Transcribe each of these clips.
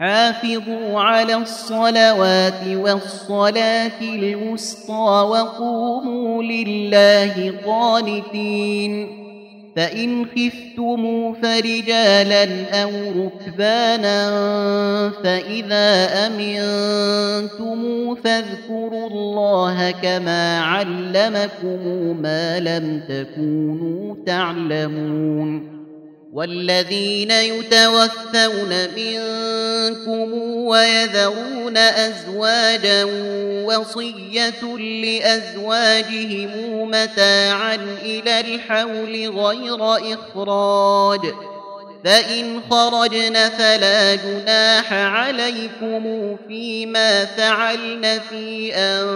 حافظوا على الصلوات والصلاة الوسطى وقوموا لله قانتين فإن خفتموا فرجالا أو ركبانا فإذا أمنتم فاذكروا الله كما علمكم ما لم تكونوا تعلمون والذين يتوفون منكم ويذرون أزواجا وصية لأزواجهم متاعا إلى الحول غير إخراج فإن خرجن فلا جناح عليكم فيما فعلن في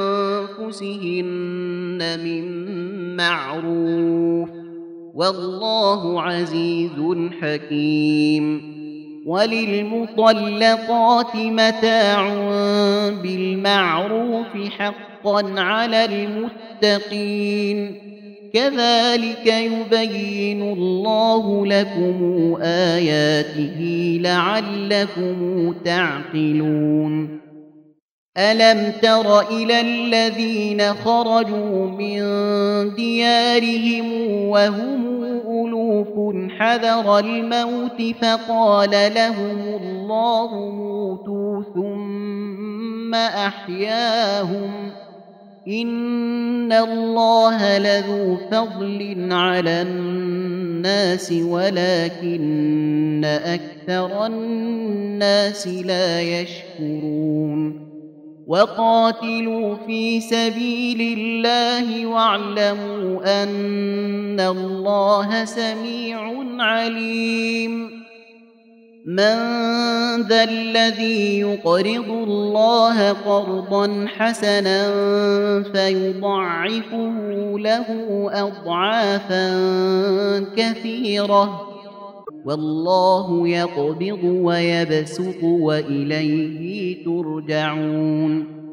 أنفسهن من معروف والله عزيز حكيم وللمطلقات متاع بالمعروف حقا على المتقين كذلك يبين الله لكم آياته لعلكم تعقلون ألم تر إلى الذين خرجوا من ديارهم وهم ألوف حذر الموت فقال لهم الله موتوا ثم أحياهم إن الله لذو فضل على الناس ولكن أكثر الناس لا يشكرون وقاتلوا في سبيل الله واعلموا أن الله سميع عليم من ذا الذي يقرض الله قرضا حسنا فيضعفه له أضعافا كثيرة والله يقبض ويبسط وإليه ترجعون